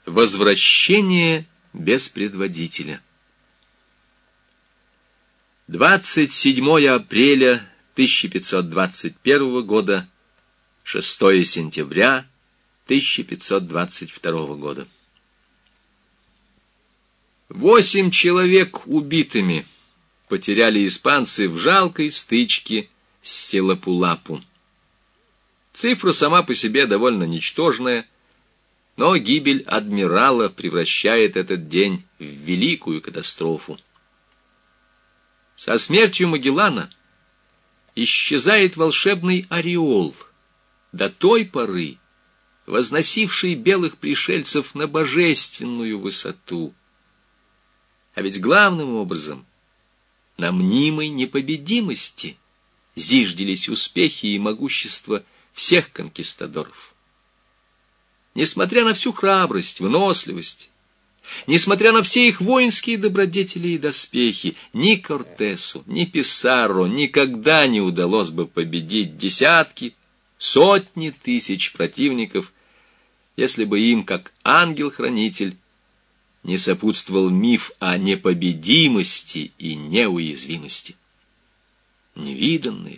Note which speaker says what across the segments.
Speaker 1: Возвращение без предводителя. 27 апреля 1521 года, 6 сентября 1522 года. 8 человек убитыми потеряли испанцы в жалкой стычке с Силапулапу. Цифра сама по себе довольно ничтожная, но гибель адмирала превращает этот день в великую катастрофу. Со смертью Магеллана исчезает волшебный ореол, до той поры возносивший белых пришельцев на божественную высоту. А ведь главным образом на мнимой непобедимости зиждились успехи и могущество всех конкистадоров. Несмотря на всю храбрость, выносливость, несмотря на все их воинские добродетели и доспехи, ни Кортесу, ни Писарро никогда не удалось бы победить десятки, сотни тысяч противников, если бы им, как ангел-хранитель, не сопутствовал миф о непобедимости и неуязвимости. Невиданные,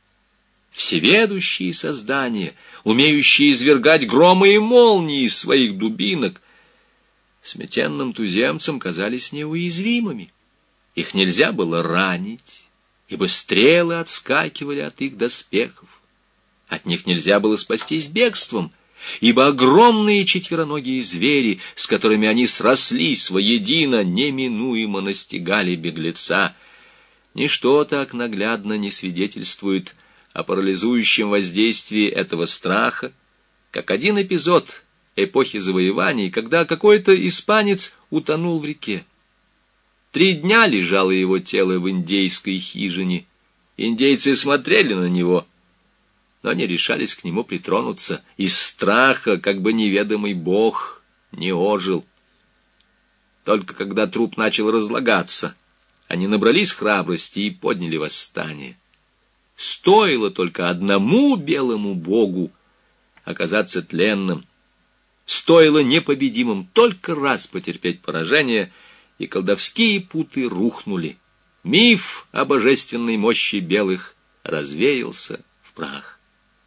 Speaker 1: всеведущие создания, умеющие извергать громы и молнии из своих дубинок, сметенным туземцам казались неуязвимыми. Их нельзя было ранить, ибо стрелы отскакивали от их доспехов. От них нельзя было спастись бегством, ибо огромные четвероногие звери, с которыми они срослись воедино, неминуемо настигали беглеца. Ничто так наглядно не свидетельствует о парализующем воздействии этого страха, как один эпизод эпохи завоеваний, когда какой-то испанец утонул в реке. 3 дня лежало его тело в индейской хижине. Индейцы смотрели на него, но не решались к нему притронуться, из страха, как бы неведомый бог не ожил. Только когда труп начал разлагаться, они набрались храбрости и подняли восстание. Стоило только одному белому богу оказаться тленным, стоило непобедимым только раз потерпеть поражение, и колдовские путы рухнули. Миф о божественной мощи белых развеялся в прах.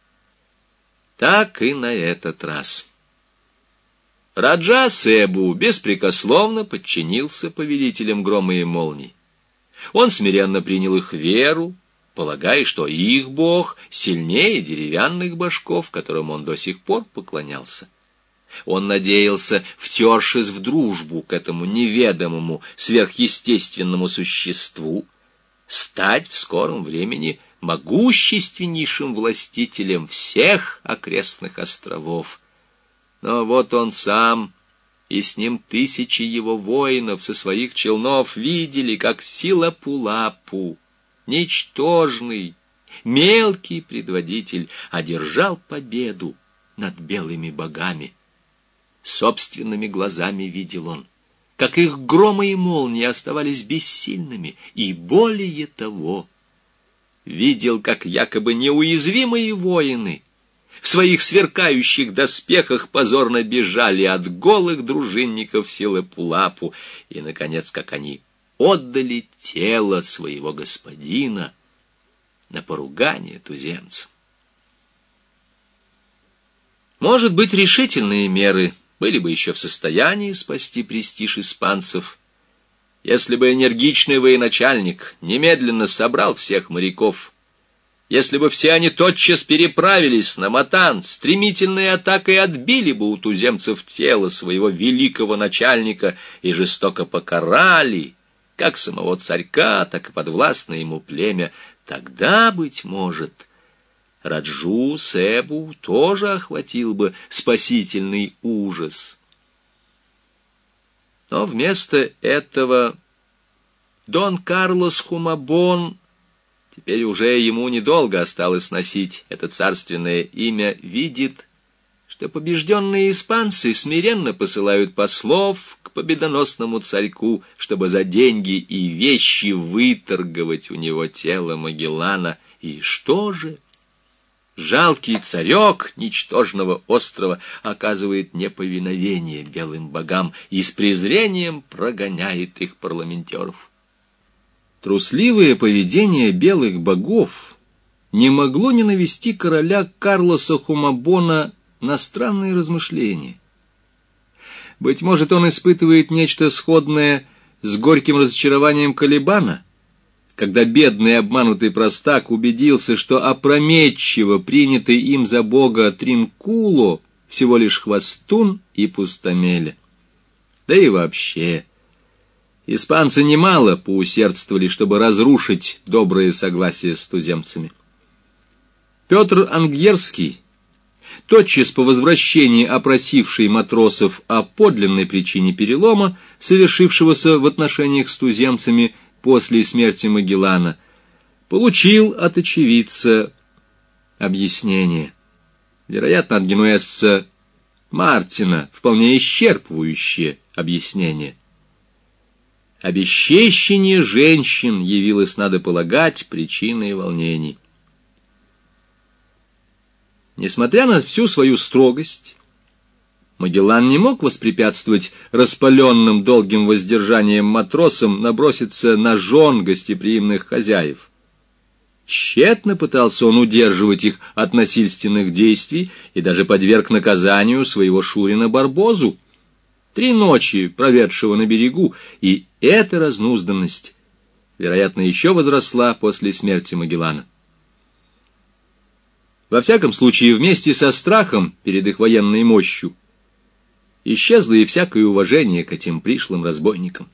Speaker 1: Так и на этот раз. Раджа Себу беспрекословно подчинился повелителям грома и молний. Он смиренно принял их веру, полагая, что их бог сильнее деревянных божков, которым он до сих пор поклонялся. Он надеялся, втершись в дружбу к этому неведомому сверхъестественному существу, стать в скором времени могущественнейшим властителем всех окрестных островов. Но вот он сам и с ним 1000 его воинов со своих челнов видели, как Силапулапу, ничтожный, мелкий предводитель, одержал победу над белыми богами. Собственными глазами видел он, как их громы и молнии оставались бессильными, и более того, видел, как якобы неуязвимые воины в своих сверкающих доспехах позорно бежали от голых дружинников Силапулапу, и, наконец, как они отдали тело своего господина на поругание туземцам. Может быть, решительные меры были бы еще в состоянии спасти престиж испанцев, если бы энергичный военачальник немедленно собрал всех моряков, если бы все они тотчас переправились на Матан, стремительной атакой отбили бы у туземцев тело своего великого начальника и жестоко покарали как самого царька, так и подвластное ему племя, тогда, быть может, Раджу Себу тоже охватил бы спасительный ужас. Но вместо этого Дон Карлос Хумабон, теперь уже ему недолго осталось носить это царственное имя, видит, что побежденные испанцы смиренно посылают послов к победоносному царьку, чтобы за деньги и вещи выторговать у него тело Магеллана. И что же? жалкий царек ничтожного острова оказывает неповиновение белым богам и с презрением прогоняет их парламентеров. Трусливое поведение белых богов не могло не навести короля Карлоса Хумабона на странные размышления. Быть может, он испытывает нечто сходное с горьким разочарованием Калибана, когда бедный обманутый простак убедился, что опрометчиво принятый им за бога Тринкуло всего лишь хвостун и пустомеля. Да и вообще, испанцы немало поусердствовали, чтобы разрушить доброе согласие с туземцами. Петр Ангьерский, тотчас по возвращении опросивший матросов о подлинной причине перелома, совершившегося в отношениях с туземцами после смерти Магеллана, получил от очевидца объяснение, вероятно, от генуэзца Мартина, вполне исчерпывающее объяснение. Обесчещение женщин явилось, надо полагать, причиной волнений. Несмотря на всю свою строгость, Магеллан не мог воспрепятствовать распаленным долгим воздержанием матросам наброситься на жен гостеприимных хозяев. Тщетно пытался он удерживать их от насильственных действий и даже подверг наказанию своего шурина Барбозу, 3 ночи проведшего на берегу, и эта разнузданность, вероятно, еще возросла после смерти Магеллана. Во всяком случае, вместе со страхом перед их военной мощью исчезло и всякое уважение к этим пришлым разбойникам.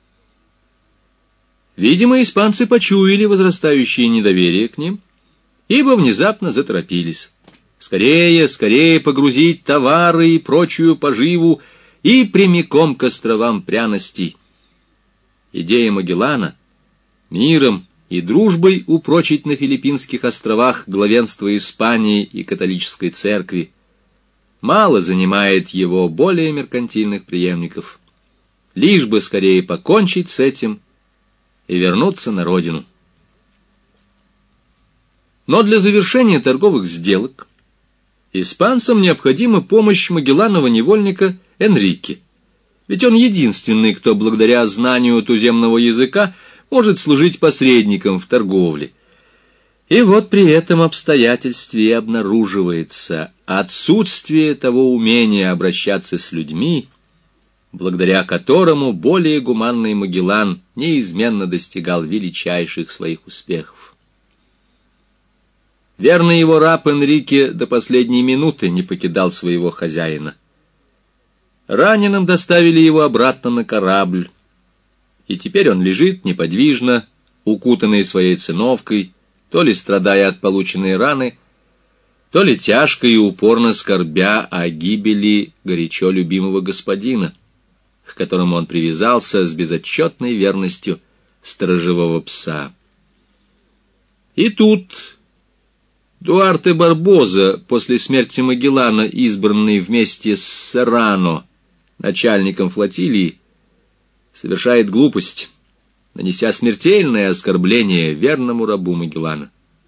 Speaker 1: Видимо, испанцы почуяли возрастающее недоверие к ним, ибо внезапно заторопились. Скорее, скорее погрузить товары и прочую поживу и прямиком к островам пряностей. Идея Магеллана миром и дружбой упрочить на Филиппинских островах главенство Испании и католической церкви мало занимает его более меркантильных преемников. Лишь бы скорее покончить с этим и вернуться на родину. Но для завершения торговых сделок испанцам необходима помощь Магелланова невольника Энрике, ведь он единственный, кто благодаря знанию туземного языка может служить посредником в торговле. И вот при этом обстоятельстве обнаруживается отсутствие того умения обращаться с людьми, благодаря которому более гуманный Магеллан неизменно достигал величайших своих успехов. Верный его раб Энрике до последней минуты не покидал своего хозяина. Раненым доставили его обратно на корабль, и теперь он лежит неподвижно, укутанный своей циновкой, то ли страдая от полученной раны, то ли тяжко и упорно скорбя о гибели горячо любимого господина, к которому он привязался с безотчетной верностью сторожевого пса. И тут Дуарте Барбоза, после смерти Магеллана, избранный вместе с Серрано начальником флотилии, совершает глупость, нанеся смертельное оскорбление верному рабу Магеллана.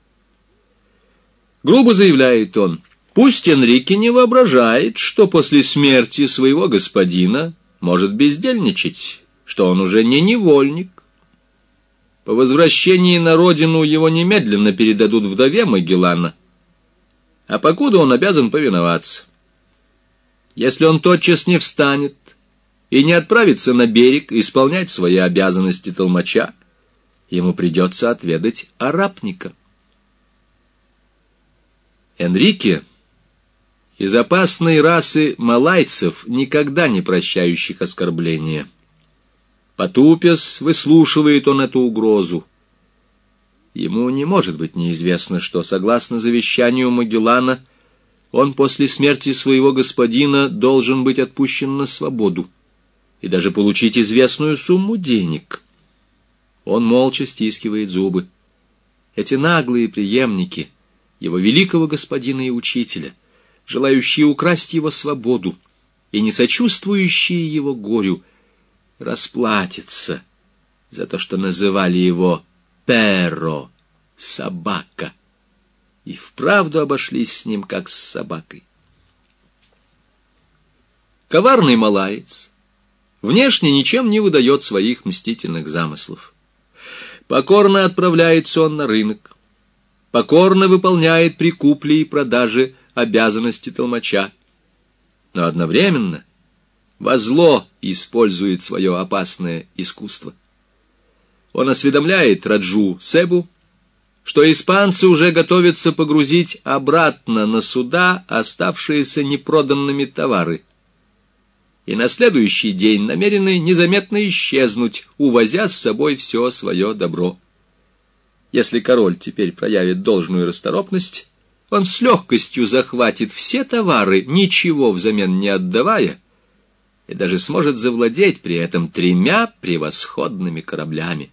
Speaker 1: Грубо заявляет он, пусть Энрике не воображает, что после смерти своего господина может бездельничать, что он уже не невольник. По возвращении на родину его немедленно передадут вдове Магеллана, а покуда он обязан повиноваться. Если он тотчас не встанет и не отправится на берег исполнять свои обязанности толмача, ему придется отведать арапника. Энрике из опасной расы малайцев, никогда не прощающих оскорбления. Потупясь, выслушивает он эту угрозу. Ему не может быть неизвестно, что, согласно завещанию Магеллана, он после смерти своего господина должен быть отпущен на свободу и даже получить известную сумму денег. Он молча стискивает зубы. Эти наглые преемники его великого господина и учителя, желающие украсть его свободу и не сочувствующие его горю, расплатятся за то, что называли его «перро» — собака, и вправду обошлись с ним, как с собакой. Коварный малаец внешне ничем не выдает своих мстительных замыслов. Покорно отправляется он на рынок, покорно выполняет при купле и продаже обязанности толмача, но одновременно во зло использует свое опасное искусство. Он осведомляет Раджу Себу, что испанцы уже готовятся погрузить обратно на суда оставшиеся непроданными товары, и на следующий день намерены незаметно исчезнуть, увозя с собой все свое добро. Если король теперь проявит должную расторопность, он с легкостью захватит все товары, ничего взамен не отдавая, и даже сможет завладеть при этом 3 превосходными кораблями.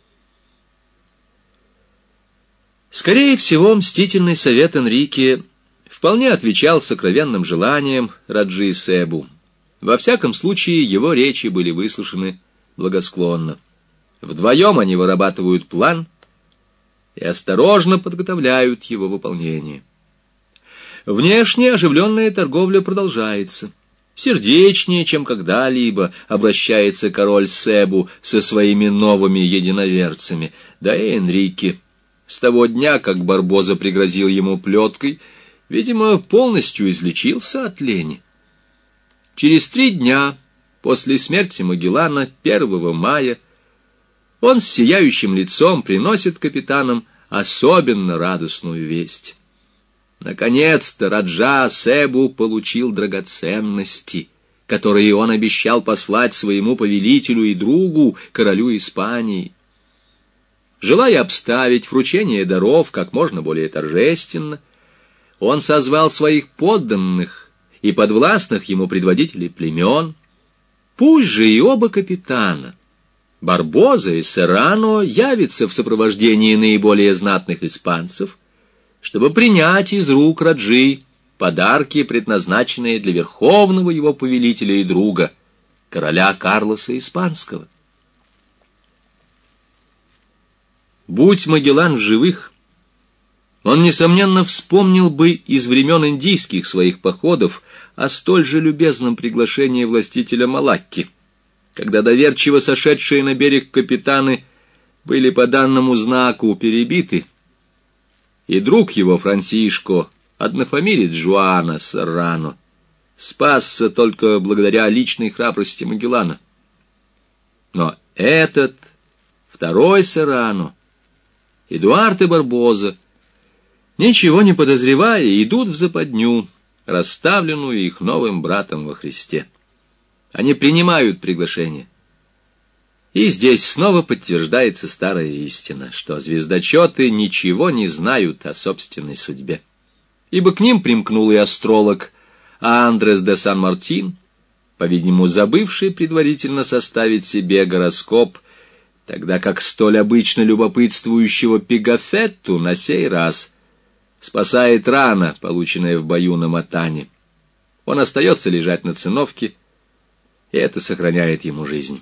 Speaker 1: Скорее всего, мстительный совет Энрике вполне отвечал сокровенным желаниям Раджи Себу. Во всяком случае, его речи были выслушаны благосклонно. Вдвоем они вырабатывают план и осторожно подготовляют его выполнение. Внешне оживленная торговля продолжается. Сердечнее, чем когда-либо, обращается король Себу со своими новыми единоверцами. Да и Энрике, с того дня, как Барбоза пригрозил ему плеткой, видимо, полностью излечился от лени. Через 3 дня после смерти Магеллана, 1 мая, он с сияющим лицом приносит капитанам особенно радостную весть. Наконец-то Раджа Себу получил драгоценности, которые он обещал послать своему повелителю и другу, королю Испании. Желая обставить вручение даров как можно более торжественно, он созвал своих подданных и подвластных ему предводителей племен. Пусть же и оба капитана, Барбоза и Серрано, явятся в сопровождении наиболее знатных испанцев, чтобы принять из рук Раджи подарки, предназначенные для верховного его повелителя и друга, короля Карлоса Испанского. Будь Магеллан в живых, он, несомненно, вспомнил бы из времен индийских своих походов о столь же любезном приглашении властителя Малакки, когда доверчиво сошедшие на берег капитаны были по данному знаку перебиты, и друг его Франсишко, однофамилец Жуана Серрано, спасся только благодаря личной храбрости Магеллана. Но этот, второй Серрано, Эдуард и Барбоза, ничего не подозревая, идут в западню, расставленную их новым братом во Христе. Они принимают приглашение. И здесь снова подтверждается старая истина, что звездочеты ничего не знают о собственной судьбе. Ибо к ним примкнул и астролог Андрес де Сан-Мартин, по-видимому, забывший предварительно составить себе гороскоп, тогда как столь обычно любопытствующего Пигафетту на сей раз спасает рана, полученная в бою на Матане. Он остается лежать на циновке, и это сохраняет ему жизнь.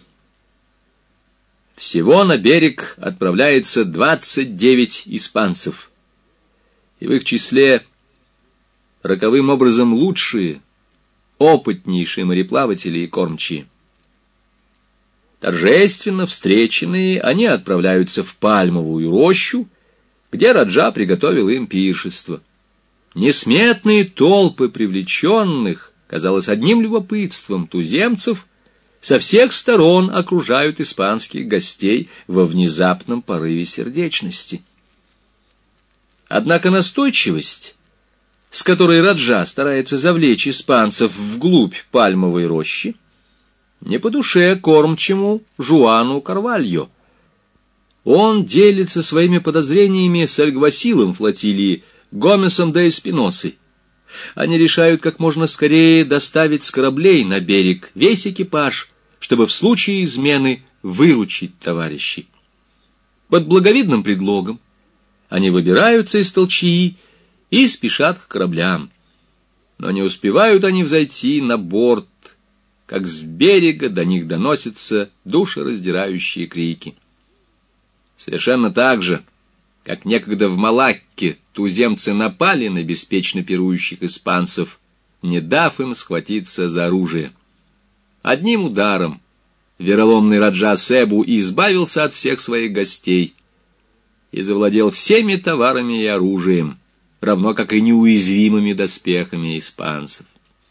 Speaker 1: Всего на берег отправляется 29 испанцев, и в их числе роковым образом лучшие, опытнейшие мореплаватели и кормчие. Торжественно встреченные, они отправляются в пальмовую рощу, где Раджа приготовил им пиршество. Несметные толпы привлеченных, казалось, одним любопытством туземцев, со всех сторон окружают испанских гостей во внезапном порыве сердечности. Однако настойчивость, с которой Раджа старается завлечь испанцев вглубь пальмовой рощи, не по душе кормчему Жуану Карвальо. Он делится своими подозрениями с альгвасилом флотилии Гомесом де Эспиносой. Они решают как можно скорее доставить с кораблей на берег весь экипаж, чтобы в случае измены выручить товарищей. Под благовидным предлогом они выбираются из толчии и спешат к кораблям. Но не успевают они взойти на борт, как с берега до них доносятся душераздирающие крики. Совершенно так же, как некогда в Малакке туземцы напали на беспечно пирующих испанцев, не дав им схватиться за оружие. Одним ударом вероломный Раджа Себу избавился от всех своих гостей и завладел всеми товарами и оружием, равно как и неуязвимыми доспехами испанцев.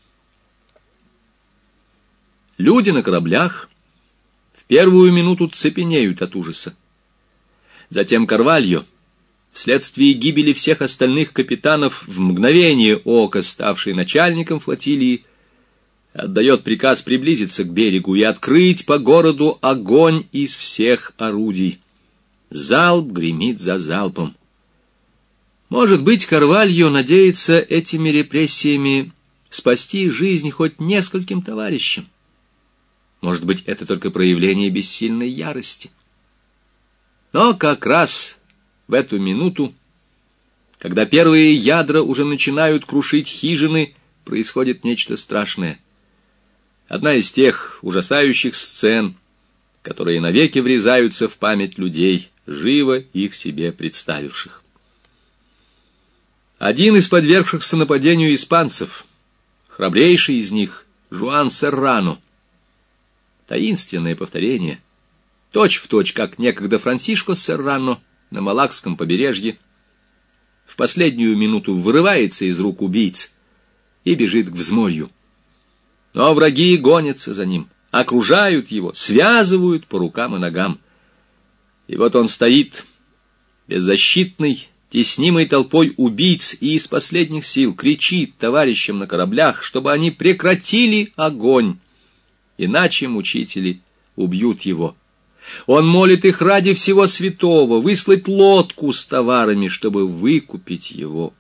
Speaker 1: Люди на кораблях в первую минуту цепенеют от ужаса. Затем Карвальо, вследствие гибели всех остальных капитанов, в мгновение ока ставший начальником флотилии, отдает приказ приблизиться к берегу и открыть по городу огонь из всех орудий. Залп гремит за залпом. Может быть, Карвальо надеется этими репрессиями спасти жизнь хоть нескольким товарищам. Может быть, это только проявление бессильной ярости. Но как раз в эту минуту, когда первые ядра уже начинают крушить хижины, происходит нечто страшное. Одна из тех ужасающих сцен, которые навеки врезаются в память людей, живо их себе представивших. Один из подвергшихся нападению испанцев, храбрейший из них, Жуан Серрано, таинственное повторение, точь-в-точь, как некогда Франсишко Серрано на Малакском побережье, в последнюю минуту вырывается из рук убийц и бежит к взморью. Но враги гонятся за ним, окружают его, связывают по рукам и ногам. И вот он стоит, беззащитный, теснимый толпой убийц, и из последних сил кричит товарищам на кораблях, чтобы они прекратили огонь, иначе мучители убьют его. Он молит их ради всего святого выслать лодку с товарами, чтобы выкупить его.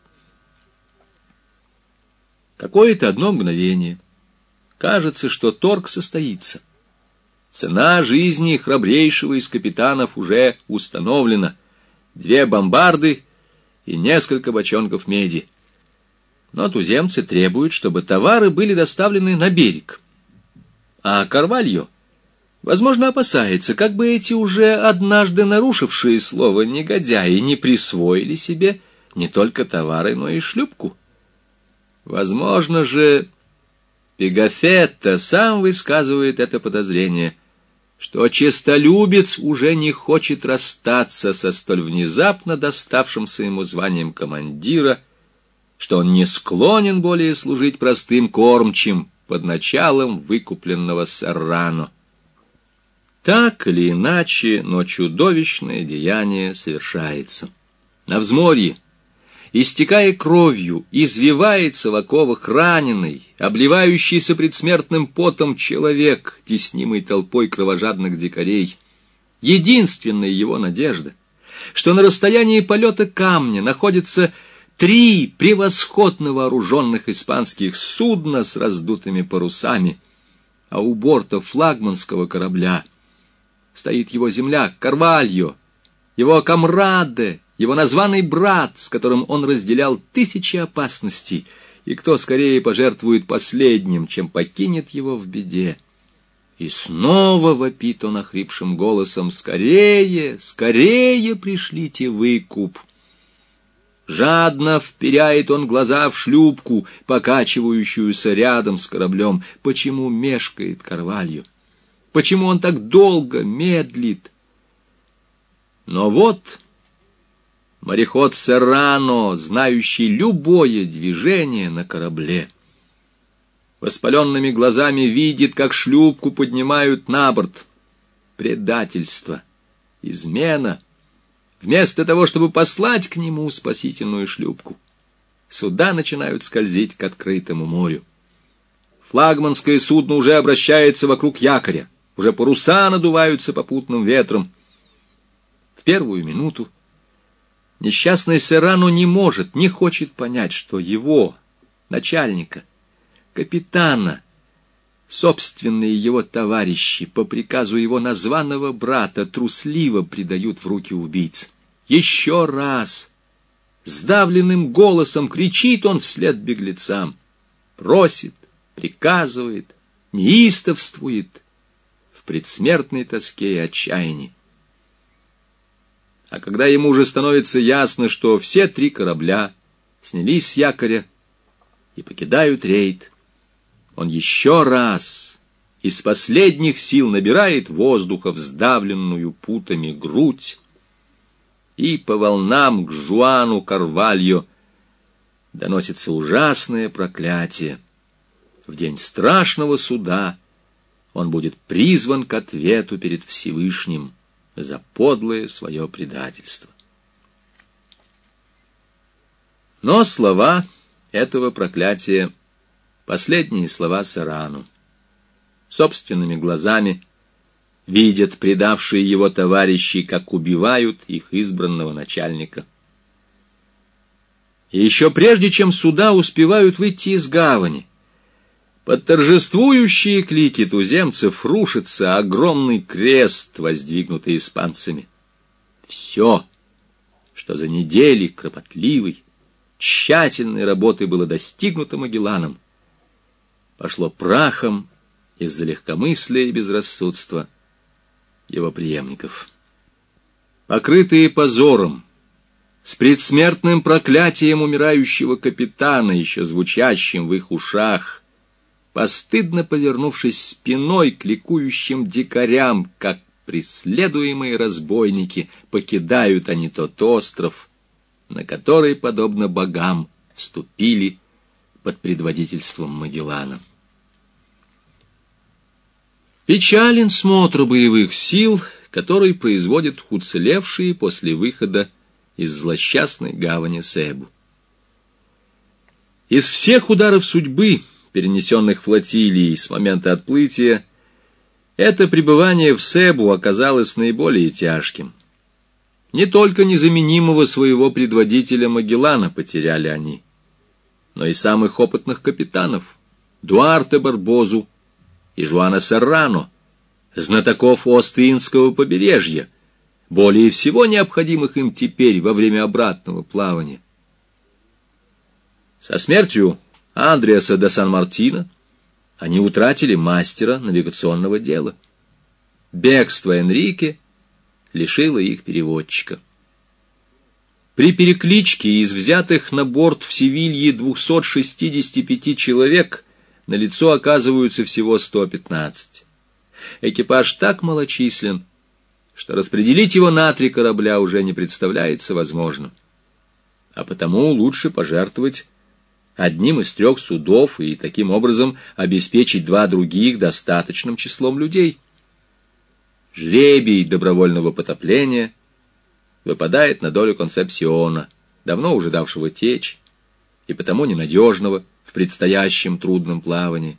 Speaker 1: Какое-то одно мгновение кажется, что торг состоится. Цена жизни храбрейшего из капитанов уже установлена. 2 бомбарды и несколько бочонков меди. Но туземцы требуют, чтобы товары были доставлены на берег. А Карвальо, возможно, опасается, как бы эти уже однажды нарушившие слово негодяи не присвоили себе не только товары, но и шлюпку. Возможно же, Пигафетто сам высказывает это подозрение, что честолюбец уже не хочет расстаться со столь внезапно доставшимся ему званием командира, что он не склонен более служить простым кормчим под началом выкупленного Серрано. Так или иначе, но чудовищное деяние совершается. На взморье, истекая кровью, извивается в оковах раненый, обливающийся предсмертным потом человек, теснимый толпой кровожадных дикарей. Единственная его надежда, что на расстоянии полета камня находится 3 превосходно вооруженных испанских судна с раздутыми парусами, а у борта флагманского корабля стоит его земляк Карвальо, его камраде, его названный брат, с которым он разделял 1000 опасностей, и кто скорее пожертвует последним, чем покинет его в беде. И снова вопит он охрипшим голосом: «Скорее, скорее пришлите выкуп!» Жадно вперяет он глаза в шлюпку, покачивающуюся рядом с кораблем. Почему мешкает Карвальо? Почему он так долго медлит? Но вот мореход Серрано, знающий любое движение на корабле, воспаленными глазами видит, как шлюпку поднимают на борт. Предательство, измена. Вместо того, чтобы послать к нему спасительную шлюпку, суда начинают скользить к открытому морю. Флагманское судно уже обращается вокруг якоря, уже паруса надуваются попутным ветром. В первую минуту несчастный Серрано не может, не хочет понять, что его, начальника, капитана, собственные его товарищи по приказу его названного брата трусливо предают в руки убийц. Еще раз, сдавленным голосом кричит он вслед беглецам, просит, приказывает, неистовствует в предсмертной тоске и отчаянии. А когда ему уже становится ясно, что все 3 корабля снялись с якоря и покидают рейд, он еще раз из последних сил набирает воздуха в сдавленную путами грудь, и по волнам к Жуану Карвальо доносится ужасное проклятие. В день страшного суда он будет призван к ответу перед Всевышним за подлое свое предательство. Но слова этого проклятия — последние слова Серрано. Собственными глазами видят предавшие его товарищи, как убивают их избранного начальника. И еще прежде, чем суда успевают выйти из гавани, под торжествующие клики туземцев рушится огромный крест, воздвигнутый испанцами. Все, что за недели кропотливой, тщательной работы было достигнуто Магелланом, пошло прахом из-за легкомыслия и безрассудства его преемников. Покрытые позором, с предсмертным проклятием умирающего капитана, еще звучащим в их ушах, постыдно повернувшись спиной к ликующим дикарям, как преследуемые разбойники, покидают они тот остров, на который, подобно богам, ступили под предводительством Магеллана. Печален смотр боевых сил, который производят уцелевшие после выхода из злосчастной гавани Себу. Из всех ударов судьбы, перенесенных флотилией с момента отплытия, это пребывание в Себу оказалось наиболее тяжким. Не только незаменимого своего предводителя Магеллана потеряли они, но и самых опытных капитанов Дуарте Барбозу и Жуана Серрано, знатоков Ост-Индского побережья, более всего необходимых им теперь во время обратного плавания. Со смертью Андреаса де Сан-Мартино они утратили мастера навигационного дела. Бегство Энрике лишило их переводчика. При перекличке из взятых на борт в Севилье 265 человек на лицо оказываются всего 115. Экипаж так малочислен, что распределить его на 3 корабля уже не представляется возможным. А потому лучше пожертвовать одним из 3 судов и таким образом обеспечить 2 других достаточным числом людей. Жребий добровольного потопления выпадает на долю Консепсиона, давно уже давшего течь, и потому ненадежного в предстоящем трудном плавании.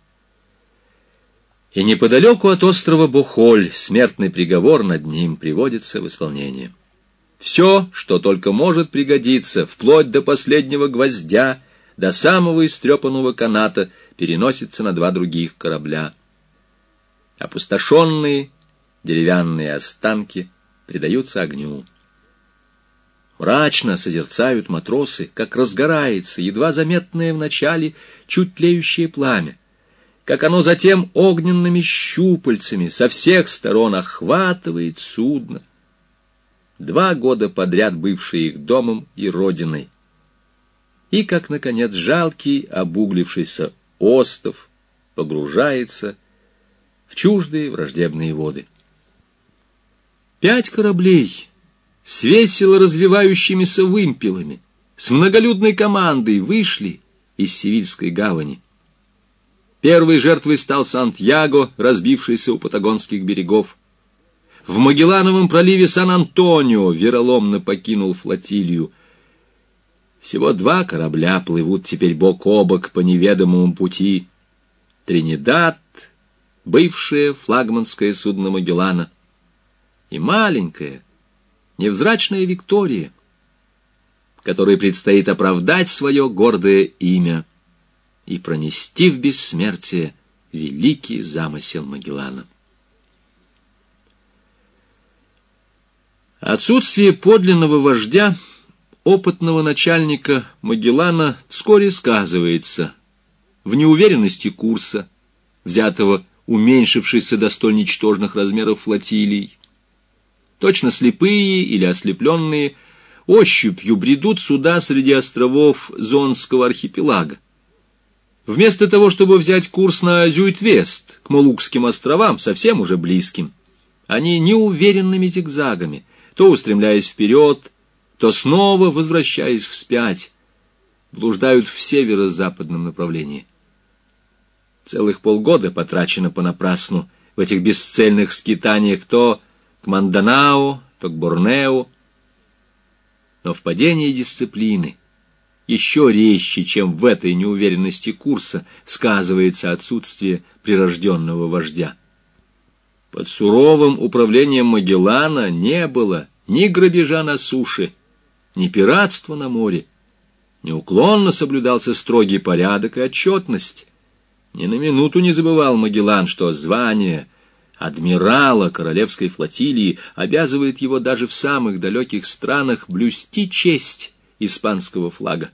Speaker 1: И неподалеку от острова Бохоль смертный приговор над ним приводится в исполнение. Все, что только может пригодиться, вплоть до последнего гвоздя, до самого истрепанного каната, переносится на 2 других корабля. Опустошенные деревянные останки предаются огню. Мрачно созерцают матросы, как разгорается едва заметное вначале чуть тлеющее пламя, как оно затем огненными щупальцами со всех сторон охватывает судно, 2 года подряд бывшие их домом и родиной, и как, наконец, жалкий обуглившийся остов погружается в чуждые враждебные воды. 5 кораблей с весело развивающимися вымпелами, с многолюдной командой вышли из Севильской гавани. Первой жертвой стал Сантьяго, разбившийся у патагонских берегов. В Магеллановом проливе Сан-Антонио вероломно покинул флотилию. Всего 2 корабля плывут теперь бок о бок по неведомому пути. Тринидад, бывшее флагманское судно Магеллана, и маленькая, невзрачная Виктория, которой предстоит оправдать свое гордое имя и пронести в бессмертие великий замысел Магеллана. Отсутствие подлинного вождя, опытного начальника Магеллана, вскоре сказывается в неуверенности курса, взятого уменьшившейся до столь ничтожных размеров флотилией. точно слепые или ослепленные, ощупью бредут сюда среди островов Зонского архипелага. Вместо того, чтобы взять курс на Зюит-Вест, к Молукским островам, совсем уже близким, они неуверенными зигзагами, то устремляясь вперед, то снова возвращаясь вспять, блуждают в северо-западном направлении. Целых полгода потрачено понапрасну в этих бесцельных скитаниях то к Минданао, то к Борнео. Но в падении дисциплины еще резче, чем в этой неуверенности курса, сказывается отсутствие прирожденного вождя. Под суровым управлением Магеллана не было ни грабежа на суше, ни пиратства на море. Неуклонно соблюдался строгий порядок и отчетность. Ни на минуту не забывал Магеллан, что звание адмирала королевской флотилии обязывает его даже в самых далеких странах блюсти честь испанского флага.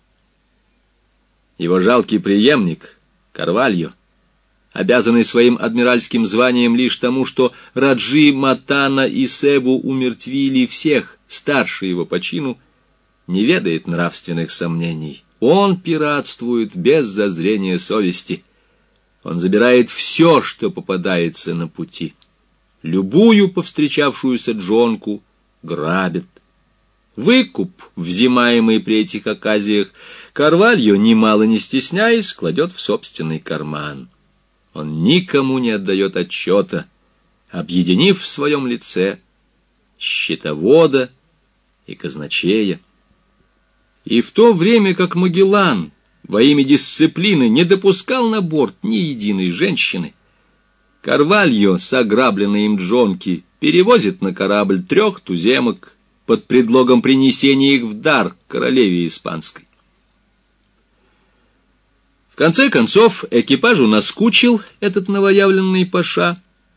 Speaker 1: Его жалкий преемник, Карвальо, обязанный своим адмиральским званием лишь тому, что Раджи, Матана и Себу умертвили всех старше его по чину, не ведает нравственных сомнений. Он пиратствует без зазрения совести. Он забирает все, что попадается на пути. Любую повстречавшуюся джонку грабит. Выкуп, взимаемый при этих оказиях, Карвальо, немало не стесняясь, кладет в собственный карман. Он никому не отдает отчета, объединив в своем лице счетовода и казначея. И в то время как Магеллан во имя дисциплины не допускал на борт ни единой женщины, Карвальо с ограбленной им джонки перевозит на корабль 3 туземок под предлогом принесения их в дар королеве испанской. В конце концов, экипажу наскучил этот новоявленный паша.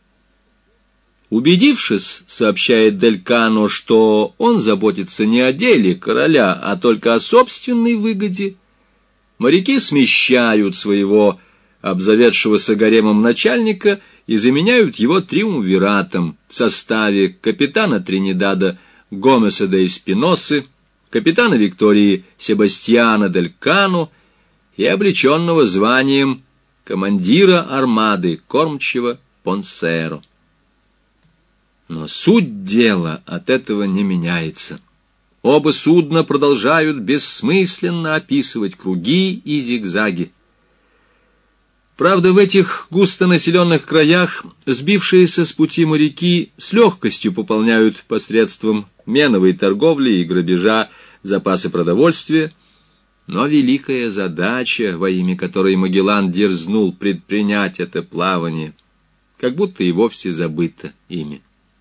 Speaker 1: Убедившись, сообщает Дель Кано, что он заботится не о деле короля, а только о собственной выгоде, моряки смещают своего обзаведшегося гаремом начальника и заменяют его триумвиратом в составе капитана Тринидада Гомеса де Эспиносы, капитана Виктории Себастьяна Дель Кано и облеченного званием командира армады кормчего Понсеро. Но суть дела от этого не меняется. Оба судна продолжают бессмысленно описывать круги и зигзаги. Правда, в этих густонаселенных краях сбившиеся с пути моряки с легкостью пополняют посредством меновой торговли и грабежа запасы продовольствия, но великая задача, во имя которой Магеллан дерзнул предпринять это плавание, как будто и вовсе забыта ими.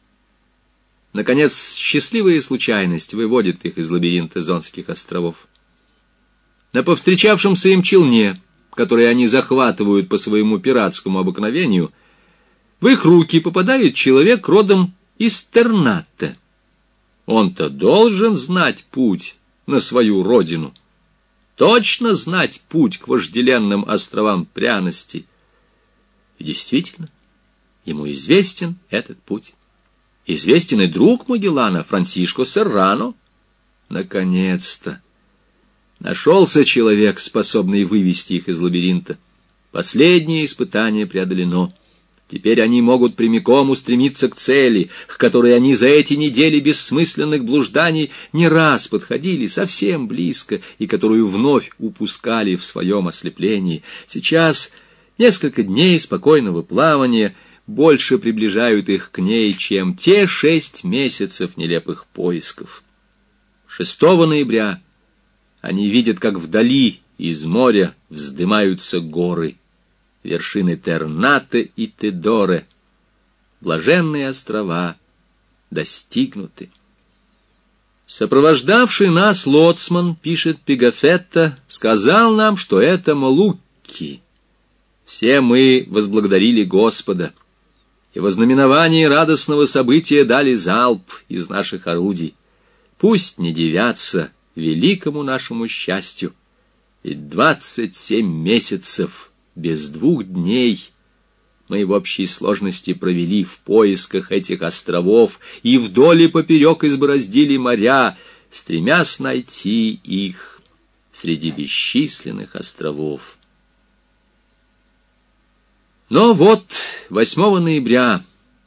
Speaker 1: Наконец, счастливая случайность выводит их из лабиринта Зонских островов. На повстречавшемся им челне, который они захватывают по своему пиратскому обыкновению, в их руки попадает человек родом из Тернате. Он-то должен знать путь на свою родину, точно знать путь к вожделенным островам пряности. И действительно, ему известен этот путь. Известен и друг Магеллана, Франсишко Серрано. Наконец-то нашелся человек, способный вывести их из лабиринта. Последнее испытание преодолено. Теперь они могут прямиком устремиться к цели, к которой они за эти недели бессмысленных блужданий не раз подходили совсем близко и которую вновь упускали в своем ослеплении. Сейчас несколько дней спокойного плавания больше приближают их к ней, чем те 6 месяцев нелепых поисков. 6 ноября они видят, как вдали из моря вздымаются горы, вершины Тернате и Тедоре. Блаженные острова достигнуты. Сопровождавший нас лоцман, пишет Пигафетта, сказал нам, что это Молукки. Все мы возблагодарили Господа, и во знаменовании радостного события дали залп из наших орудий. Пусть не дивятся великому нашему счастью, ведь 27 месяцев без 2 дней мы в общей сложности провели в поисках этих островов и вдоль и поперек избороздили моря, стремясь найти их среди бесчисленных островов. Но вот 8 ноября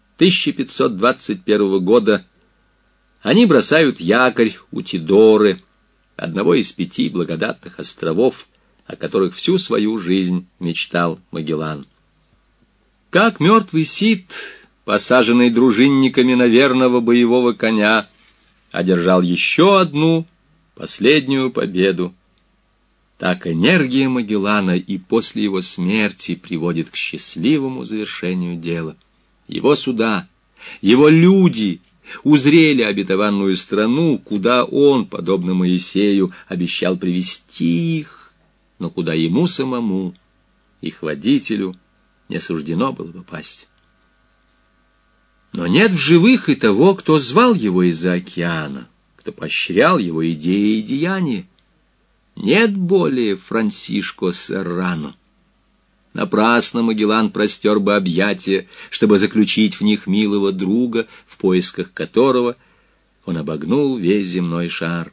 Speaker 1: 1521 года они бросают якорь у Тидоры, одного из 5 благодатных островов, о которых всю свою жизнь мечтал Магеллан. Как мертвый Сид, посаженный дружинниками на верного боевого коня, одержал еще одну, последнюю победу, так энергия Магеллана и после его смерти приводит к счастливому завершению дела. Его суда, его люди узрели обетованную страну, куда он, подобно Моисею, обещал привести их, но куда ему самому, их водителю, не суждено было попасть. Но нет в живых и того, кто звал его из-за океана, кто поощрял его идеи и деяния. Нет более Франсишко Серрано. Напрасно Магеллан простер бы объятия, чтобы заключить в них милого друга, в поисках которого он обогнул весь земной шар.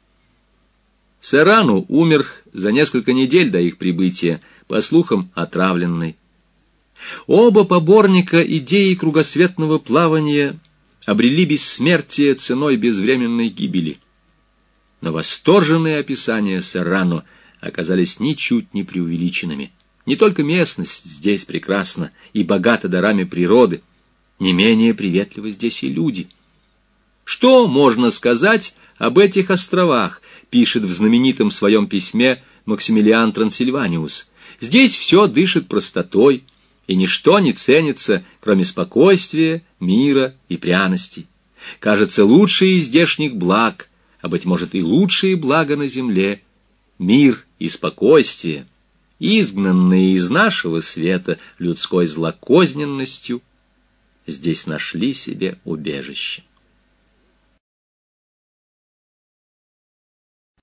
Speaker 1: Серрано умер за несколько недель до их прибытия, по слухам, отравленный. Оба поборника идеи кругосветного плавания обрели бессмертие ценой безвременной гибели. Но восторженные описания Серрано оказались ничуть не преувеличенными. Не только местность здесь прекрасна и богата дарами природы, не менее приветливы здесь и люди. Что можно сказать об этих островах, пишет в знаменитом своем письме Максимилиан Трансильваниус. Здесь все дышит простотой, и ничто не ценится, кроме спокойствия, мира и пряностей. Кажется, лучшие из здешних благ, а, быть может, и лучшие блага на земле, мир и спокойствие, изгнанные из нашего света людской злокозненностью, здесь нашли себе убежище.